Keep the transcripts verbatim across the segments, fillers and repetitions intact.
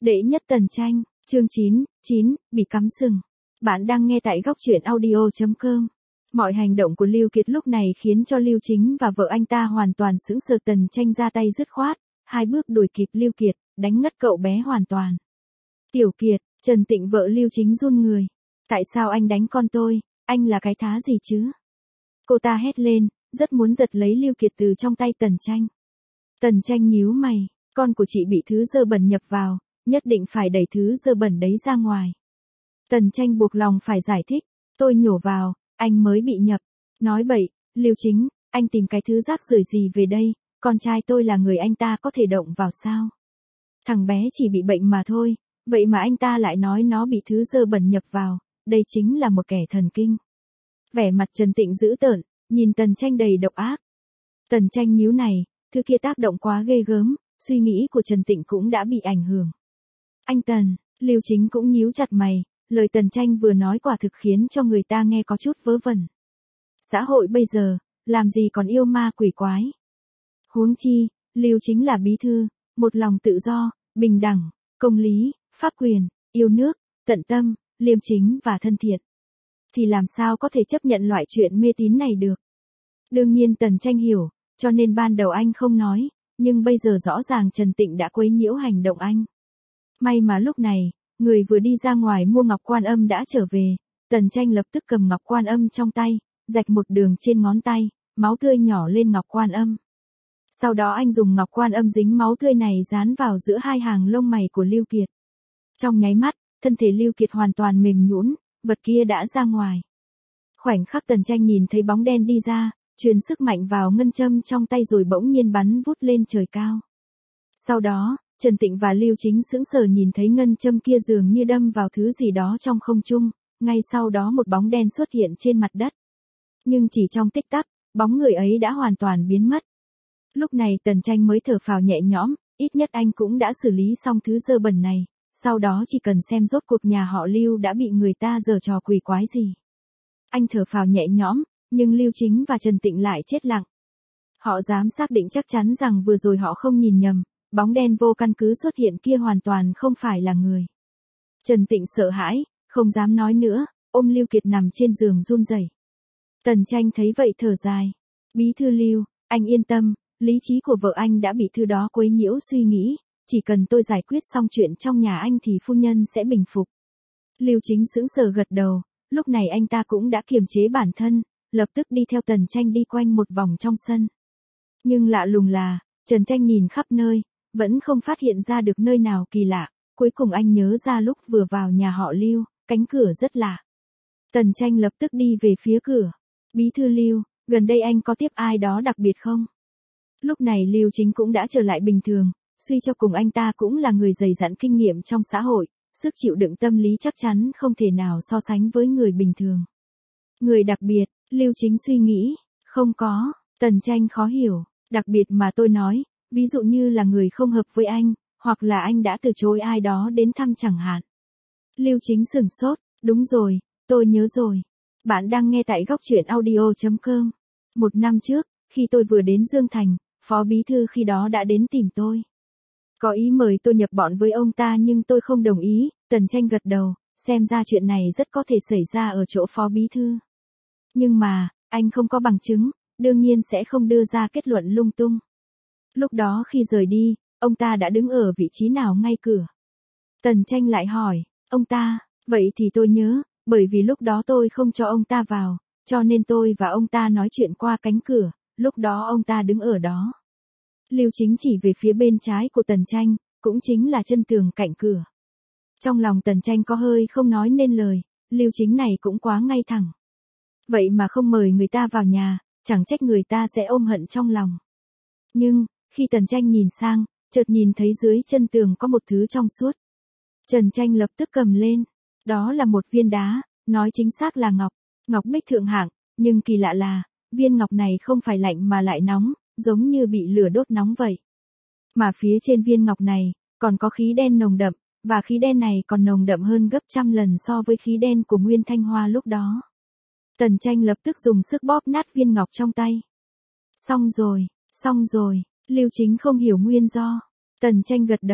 Đệ nhất Tần Tranh, chương chín, chín, bị cắm sừng. Bạn đang nghe tại góc truyện audio chấm com. Mọi hành động của Lưu Kiệt lúc này khiến cho Lưu Chính và vợ anh ta hoàn toàn sững sờ. Tần Tranh ra tay dứt khoát, hai bước đuổi kịp Lưu Kiệt, đánh ngất cậu bé hoàn toàn. Tiểu Kiệt, Trần Tịnh vợ Lưu Chính run người. Tại sao anh đánh con tôi, anh là cái thá gì chứ? Cô ta hét lên, rất muốn giật lấy Lưu Kiệt từ trong tay Tần Tranh. Tần Tranh nhíu mày, con của chị bị thứ dơ bẩn nhập vào, nhất định phải đẩy thứ dơ bẩn đấy ra ngoài. Tần Tranh buộc lòng phải giải thích, tôi nhổ vào, anh mới bị nhập. Nói bậy, Lưu Chính, anh tìm cái thứ rác rưởi gì về đây, con trai tôi là người anh ta có thể động vào sao? Thằng bé chỉ bị bệnh mà thôi, vậy mà anh ta lại nói nó bị thứ dơ bẩn nhập vào, đây chính là một kẻ thần kinh. Vẻ mặt Trần Tịnh dữ tợn, nhìn Tần Tranh đầy độc ác. Tần Tranh nhíu này, thứ kia tác động quá ghê gớm, suy nghĩ của Trần Tịnh cũng đã bị ảnh hưởng. Anh Tần, Lưu Chính cũng nhíu chặt mày, lời Tần Tranh vừa nói quả thực khiến cho người ta nghe có chút vớ vẩn. Xã hội bây giờ, làm gì còn yêu ma quỷ quái. Huống chi, Lưu Chính là bí thư, một lòng tự do, bình đẳng, công lý, pháp quyền, yêu nước, tận tâm, liêm chính và thân thiện. Thì làm sao có thể chấp nhận loại chuyện mê tín này được. Đương nhiên Tần Tranh hiểu, cho nên ban đầu anh không nói, nhưng bây giờ rõ ràng Trần Tịnh đã quấy nhiễu hành động anh. May mà lúc này, người vừa đi ra ngoài mua ngọc quan âm đã trở về, Tần Tranh lập tức cầm ngọc quan âm trong tay, rạch một đường trên ngón tay, máu tươi nhỏ lên ngọc quan âm. Sau đó anh dùng ngọc quan âm dính máu tươi này dán vào giữa hai hàng lông mày của Lưu Kiệt. Trong nháy mắt, thân thể Lưu Kiệt hoàn toàn mềm nhũn, vật kia đã ra ngoài. Khoảnh khắc Tần Tranh nhìn thấy bóng đen đi ra, truyền sức mạnh vào ngân châm trong tay rồi bỗng nhiên bắn vút lên trời cao. Sau đó, Trần Tịnh và Lưu Chính sững sờ nhìn thấy ngân châm kia dường như đâm vào thứ gì đó trong không trung, ngay sau đó một bóng đen xuất hiện trên mặt đất. Nhưng chỉ trong tích tắc, bóng người ấy đã hoàn toàn biến mất. Lúc này Tần Tranh mới thở phào nhẹ nhõm, ít nhất anh cũng đã xử lý xong thứ dơ bẩn này, sau đó chỉ cần xem rốt cuộc nhà họ Lưu đã bị người ta giở trò quỷ quái gì. Anh thở phào nhẹ nhõm, nhưng Lưu Chính và Trần Tịnh lại chết lặng. Họ dám xác định chắc chắn rằng vừa rồi họ không nhìn nhầm, bóng đen vô căn cứ xuất hiện kia hoàn toàn không phải là người. Trần Tịnh sợ hãi, không dám nói nữa, ôm Lưu Kiệt nằm trên giường run rẩy. Tần Tranh thấy vậy thở dài. Bí thư Lưu, anh yên tâm, lý trí của vợ anh đã bị thứ đó quấy nhiễu suy nghĩ, chỉ cần tôi giải quyết xong chuyện trong nhà anh thì phu nhân sẽ bình phục. Lưu Chính sững sờ gật đầu, lúc này anh ta cũng đã kiềm chế bản thân, lập tức đi theo Tần Tranh đi quanh một vòng trong sân. Nhưng lạ lùng là, Trần Tranh nhìn khắp nơi, vẫn không phát hiện ra được nơi nào kỳ lạ, cuối cùng anh nhớ ra lúc vừa vào nhà họ Lưu, cánh cửa rất lạ. Tần Tranh lập tức đi về phía cửa. Bí thư Lưu, gần đây anh có tiếp ai đó đặc biệt không? Lúc này Lưu Chính cũng đã trở lại bình thường, suy cho cùng anh ta cũng là người dày dặn kinh nghiệm trong xã hội, sức chịu đựng tâm lý chắc chắn không thể nào so sánh với người bình thường. Người đặc biệt, Lưu Chính suy nghĩ, không có. Tần Tranh khó hiểu, đặc biệt mà tôi nói, ví dụ như là người không hợp với anh, hoặc là anh đã từ chối ai đó đến thăm chẳng hạn. Lưu Chính sửng sốt, đúng rồi, tôi nhớ rồi. Bạn đang nghe tại góc truyện audio chấm com. Một năm trước, khi tôi vừa đến Dương Thành, phó bí thư khi đó đã đến tìm tôi. Có ý mời tôi nhập bọn với ông ta nhưng tôi không đồng ý. Tần Tranh gật đầu, xem ra chuyện này rất có thể xảy ra ở chỗ phó bí thư. Nhưng mà, anh không có bằng chứng, đương nhiên sẽ không đưa ra kết luận lung tung. Lúc đó khi rời đi, ông ta đã đứng ở vị trí nào ngay cửa? Tần Tranh lại hỏi, ông ta, vậy thì tôi nhớ, bởi vì lúc đó tôi không cho ông ta vào, cho nên tôi và ông ta nói chuyện qua cánh cửa, lúc đó ông ta đứng ở đó. Lưu Chính chỉ về phía bên trái của Tần Tranh, cũng chính là chân tường cạnh cửa. Trong lòng Tần Tranh có hơi không nói nên lời, Lưu Chính này cũng quá ngay thẳng. Vậy mà không mời người ta vào nhà, chẳng trách người ta sẽ ôm hận trong lòng. Nhưng, khi Tần Tranh nhìn sang, chợt nhìn thấy dưới chân tường có một thứ trong suốt. Tần Tranh lập tức cầm lên, đó là một viên đá, nói chính xác là ngọc, ngọc bích thượng hạng, nhưng kỳ lạ là, viên ngọc này không phải lạnh mà lại nóng, giống như bị lửa đốt nóng vậy. Mà phía trên viên ngọc này, còn có khí đen nồng đậm, và khí đen này còn nồng đậm hơn gấp trăm lần so với khí đen của Nguyên Thanh Hoa lúc đó. Tần Tranh lập tức dùng sức bóp nát viên ngọc trong tay. Xong rồi, xong rồi, Lưu Chính không hiểu nguyên do. Tần Tranh gật đầu,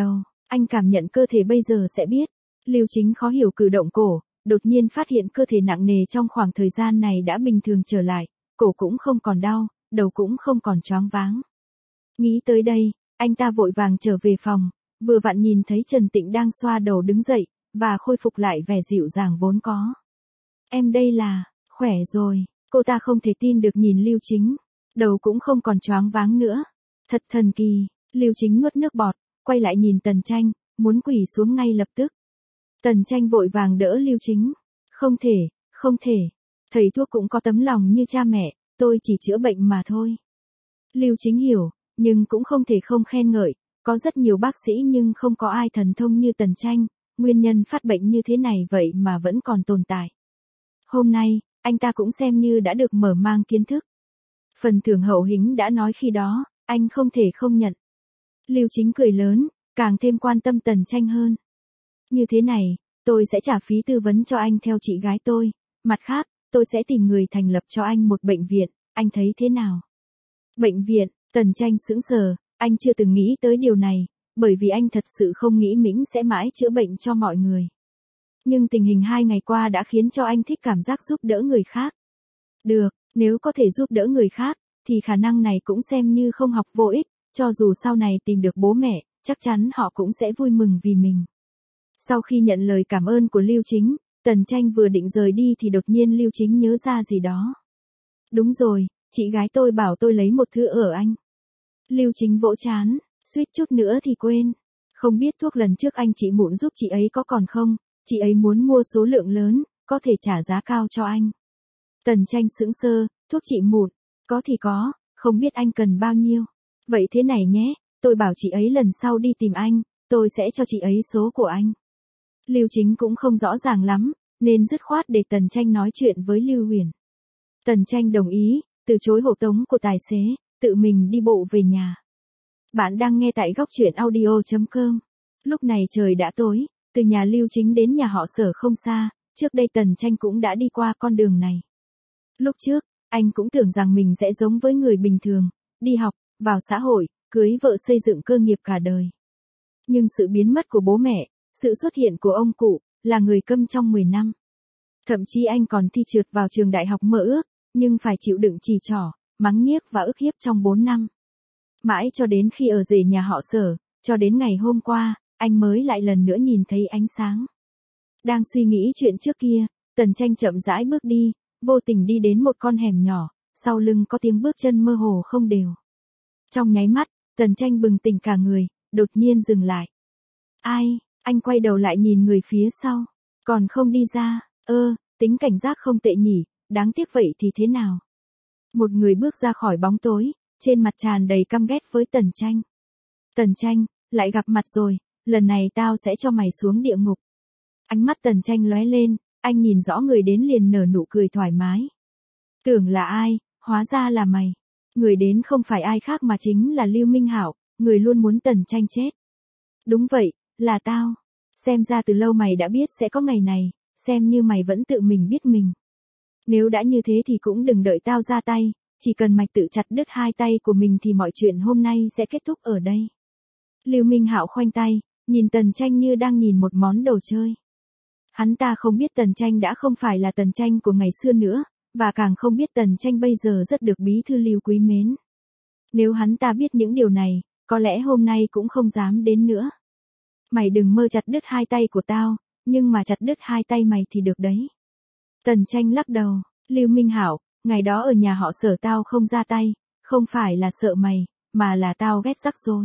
Anh cảm nhận cơ thể bây giờ sẽ biết. Lưu Chính khó hiểu cử động cổ, đột nhiên phát hiện cơ thể nặng nề trong khoảng thời gian này đã bình thường trở lại, cổ cũng không còn đau, đầu cũng không còn choáng váng. Nghĩ tới đây, anh ta vội vàng trở về phòng, vừa vặn nhìn thấy Trần Tịnh đang xoa đầu đứng dậy, và khôi phục lại vẻ dịu dàng vốn có. Em đây là, khỏe rồi, cô ta không thể tin được nhìn Lưu Chính, đầu cũng không còn choáng váng nữa. Thật thần kỳ, Lưu Chính nuốt nước bọt, quay lại nhìn Tần Tranh, muốn quỳ xuống ngay lập tức. Tần Tranh vội vàng đỡ Lưu Chính. Không thể, không thể. Thầy thuốc cũng có tấm lòng như cha mẹ, tôi chỉ chữa bệnh mà thôi. Lưu Chính hiểu, nhưng cũng không thể không khen ngợi, có rất nhiều bác sĩ nhưng không có ai thần thông như Tần Tranh, nguyên nhân phát bệnh như thế này vậy mà vẫn còn tồn tại. Hôm nay, anh ta cũng xem như đã được mở mang kiến thức. Phần thưởng hậu hĩnh đã nói khi đó, anh không thể không nhận. Lưu Chính cười lớn, càng thêm quan tâm Tần Tranh hơn. Như thế này, tôi sẽ trả phí tư vấn cho anh theo chị gái tôi, mặt khác, tôi sẽ tìm người thành lập cho anh một bệnh viện, anh thấy thế nào? Bệnh viện, Tần Tranh sững sờ, anh chưa từng nghĩ tới điều này, bởi vì anh thật sự không nghĩ Mĩnh sẽ mãi chữa bệnh cho mọi người. Nhưng tình hình hai ngày qua đã khiến cho anh thích cảm giác giúp đỡ người khác. Được, nếu có thể giúp đỡ người khác, thì khả năng này cũng xem như không học vô ích, cho dù sau này tìm được bố mẹ, chắc chắn họ cũng sẽ vui mừng vì mình. Sau khi nhận lời cảm ơn của Lưu Chính, Tần Tranh vừa định rời đi thì đột nhiên Lưu Chính nhớ ra gì đó. Đúng rồi, chị gái tôi bảo tôi lấy một thứ ở anh. Lưu Chính vỗ trán, suýt chút nữa thì quên. Không biết thuốc lần trước anh chị Mụn giúp chị ấy có còn không, chị ấy muốn mua số lượng lớn, có thể trả giá cao cho anh. Tần Tranh sững sờ, thuốc chị Mụn, có thì có, không biết anh cần bao nhiêu. Vậy thế này nhé, tôi bảo chị ấy lần sau đi tìm anh, tôi sẽ cho chị ấy số của anh. Lưu Chính cũng không rõ ràng lắm, nên dứt khoát để Tần Tranh nói chuyện với Lưu Huyền. Tần Tranh đồng ý, từ chối hộ tống của tài xế, tự mình đi bộ về nhà. Bạn đang nghe tại góc truyện audio chấm com. Lúc này trời đã tối, từ nhà Lưu Chính đến nhà họ Sở không xa, trước đây Tần Tranh cũng đã đi qua con đường này. Lúc trước, anh cũng tưởng rằng mình sẽ giống với người bình thường, đi học, vào xã hội, cưới vợ xây dựng cơ nghiệp cả đời. Nhưng sự biến mất của bố mẹ, sự xuất hiện của ông cụ, là người câm trong mười năm. Thậm chí anh còn thi trượt vào trường đại học mơ ước, nhưng phải chịu đựng chỉ trỏ, mắng nhiếc và ức hiếp trong bốn năm. Mãi cho đến khi ở rể nhà họ Sở, cho đến ngày hôm qua, anh mới lại lần nữa nhìn thấy ánh sáng. Đang suy nghĩ chuyện trước kia, Tần Tranh chậm rãi bước đi, vô tình đi đến một con hẻm nhỏ, sau lưng có tiếng bước chân mơ hồ không đều. Trong nháy mắt, Tần Tranh bừng tỉnh cả người, đột nhiên dừng lại. Ai? Anh quay đầu lại nhìn người phía sau, còn không đi ra, ơ, tính cảnh giác không tệ nhỉ, đáng tiếc vậy thì thế nào? Một người bước ra khỏi bóng tối, trên mặt tràn đầy căm ghét với Tần Tranh. Tần Tranh, lại gặp mặt rồi, lần này tao sẽ cho mày xuống địa ngục. Ánh mắt Tần Tranh lóe lên, anh nhìn rõ người đến liền nở nụ cười thoải mái. Tưởng là ai, hóa ra là mày. Người đến không phải ai khác mà chính là Lưu Minh Hạo, người luôn muốn Tần Tranh chết. Đúng vậy, là tao. Xem ra từ lâu mày đã biết sẽ có ngày này, xem như mày vẫn tự mình biết mình. Nếu đã như thế thì cũng đừng đợi tao ra tay, chỉ cần mày tự chặt đứt hai tay của mình thì mọi chuyện hôm nay sẽ kết thúc ở đây. Lưu Minh Hạo khoanh tay, nhìn Tần Tranh như đang nhìn một món đồ chơi. Hắn ta không biết Tần Tranh đã không phải là Tần Tranh của ngày xưa nữa, và càng không biết Tần Tranh bây giờ rất được bí thư Lưu quý mến. Nếu hắn ta biết những điều này, có lẽ hôm nay cũng không dám đến nữa. Mày đừng mơ chặt đứt hai tay của tao, nhưng mà chặt đứt hai tay mày thì được đấy. Tần Tranh lắc đầu, Lưu Minh Hạo, ngày đó ở nhà họ Sở tao không ra tay, không phải là sợ mày, mà là tao ghét rắc rối.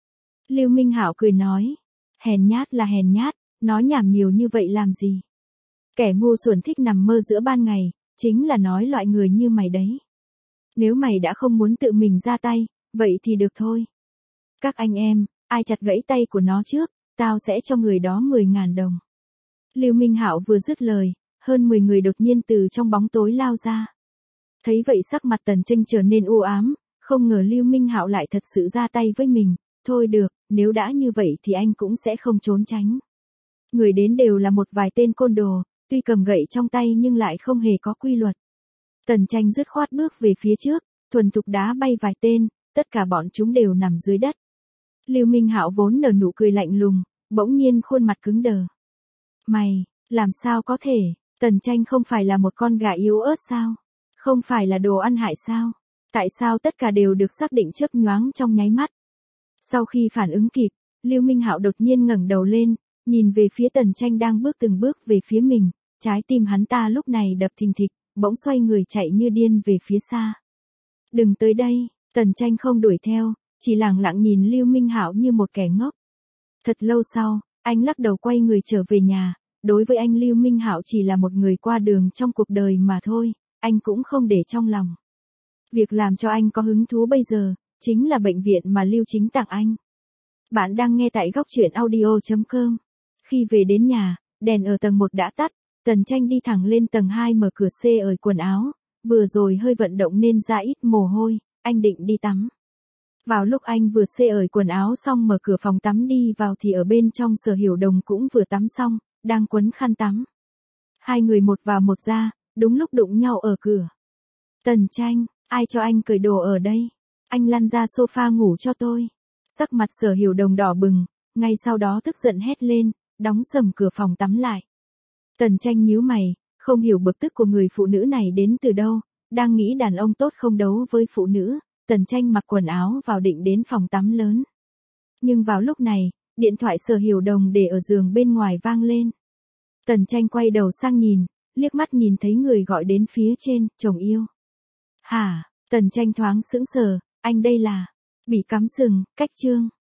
Lưu Minh Hạo cười nói, hèn nhát là hèn nhát, nói nhảm nhiều như vậy làm gì? Kẻ ngu xuẩn thích nằm mơ giữa ban ngày, chính là nói loại người như mày đấy. Nếu mày đã không muốn tự mình ra tay, vậy thì được thôi. Các anh em, ai chặt gãy tay của nó trước, tao sẽ cho người đó mười ngàn đồng. Lưu Minh Hạo vừa dứt lời, hơn mười người đột nhiên từ trong bóng tối lao ra. Thấy vậy sắc mặt Tần Tranh trở nên u ám, không ngờ Lưu Minh Hạo lại thật sự ra tay với mình. Thôi được, nếu đã như vậy thì anh cũng sẽ không trốn tránh. Người đến đều là một vài tên côn đồ, tuy cầm gậy trong tay nhưng lại không hề có quy luật. Tần Tranh dứt khoát bước về phía trước, thuần thục đá bay vài tên, tất cả bọn chúng đều nằm dưới đất. Lưu Minh Hạo vốn nở nụ cười lạnh lùng, bỗng nhiên khuôn mặt cứng đờ. Mày, làm sao có thể, Tần Tranh không phải là một con gà yếu ớt sao? Không phải là đồ ăn hại sao? Tại sao tất cả đều được xác định chớp nhoáng trong nháy mắt? Sau khi phản ứng kịp, Lưu Minh Hạo đột nhiên ngẩng đầu lên, nhìn về phía Tần Tranh đang bước từng bước về phía mình, trái tim hắn ta lúc này đập thình thịch, bỗng xoay người chạy như điên về phía xa. Đừng tới đây, Tần Tranh không đuổi theo, chỉ lặng lặng nhìn Lưu Minh Hạo như một kẻ ngốc. Thật lâu sau, anh lắc đầu quay người trở về nhà, đối với anh Lưu Minh Hạo chỉ là một người qua đường trong cuộc đời mà thôi, anh cũng không để trong lòng. Việc làm cho anh có hứng thú bây giờ, chính là bệnh viện mà Lưu Chính tặng anh. Bạn đang nghe tại góc truyện audio chấm com. Khi về đến nhà, đèn ở tầng một đã tắt, Tần Tranh đi thẳng lên tầng hai mở cửa xê ởi quần áo, vừa rồi hơi vận động nên ra ít mồ hôi, anh định đi tắm. Vào lúc anh vừa xê ởi quần áo xong mở cửa phòng tắm đi vào thì ở bên trong Sở Hiểu Đồng cũng vừa tắm xong, đang quấn khăn tắm. Hai người một vào một ra, đúng lúc đụng nhau ở cửa. Tần Tranh, ai cho anh cởi đồ ở đây? Anh lăn ra sofa ngủ cho tôi. Sắc mặt Sở Hiểu Đồng đỏ bừng, ngay sau đó tức giận hét lên, đóng sầm cửa phòng tắm lại. Tần Tranh nhíu mày, không hiểu bực tức của người phụ nữ này đến từ đâu, đang nghĩ đàn ông tốt không đấu với phụ nữ, Tần Tranh mặc quần áo vào định đến phòng tắm lớn. Nhưng vào lúc này, điện thoại Sở Hiểu Đồng để ở giường bên ngoài vang lên. Tần Tranh quay đầu sang nhìn, liếc mắt nhìn thấy người gọi đến phía trên, chồng yêu. Hả, Tần Tranh thoáng sững sờ, anh đây là, bị cắm sừng, cách chương.